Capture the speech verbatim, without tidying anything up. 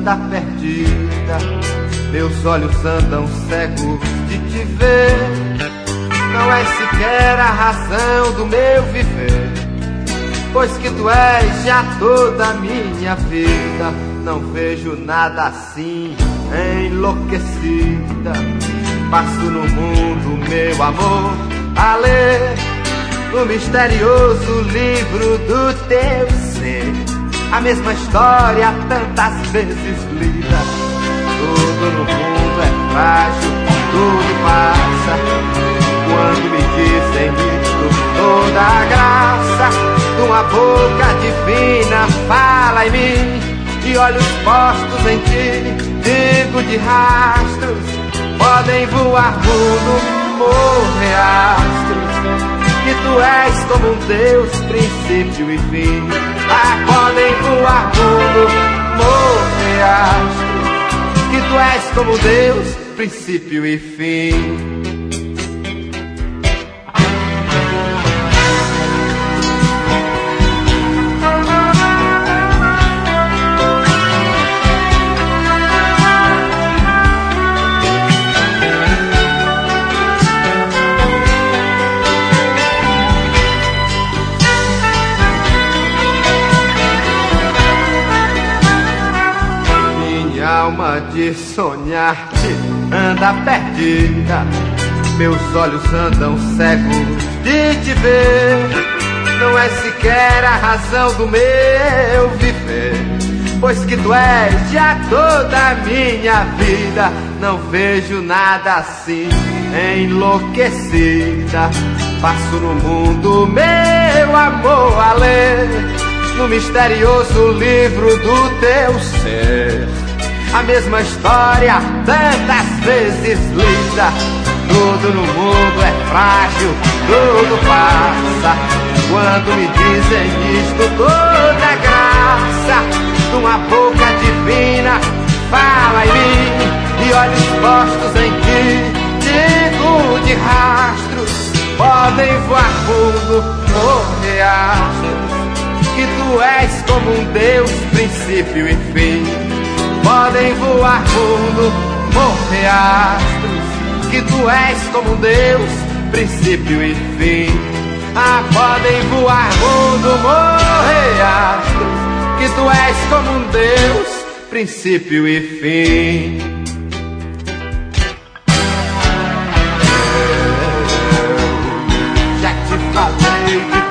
anda perdida, meus olhos andam cegos de te ver. Não és sequer a razão do meu viver, pois que tu és já toda a minha vida. Não vejo nada assim, enlouquecida. Passo no mundo, meu amor, a ler no misterioso livro do teu ser, a mesma história tantas vezes lida. Tudo no mundo é frágil, tudo passa. Quando me dizem isto, toda a graça de uma boca divina fala em mim, e olhos postos em ti, digo de rastros, podem voar mundo, morrer astros, que tu és como um Deus, princípio e fim. Ah, podem voar mundo, morrer astros, que tu és como Deus, princípio e fim. Alma de sonhar-te anda perdida, meus olhos andam cegos de te ver. Não é sequer a razão do meu viver, pois que tu és já toda a minha vida. Não vejo nada assim, enlouquecida. Passo no mundo, meu amor, a ler no misterioso livro do teu ser, a mesma história tantas vezes lida. Tudo no mundo é frágil, tudo passa. Quando me dizem isto, toda graça de uma boca divina fala em mim, e olhos postos em ti, digo de rastros, podem voar fundo, morrer astros, que tu és como um Deus, princípio e fim. Podem voar mundo, morrer astros, que tu és como Deus, princípio e fim. Ah, podem voar mundo, morrer astros, que tu és como um Deus, princípio e fim. Eu já te falei que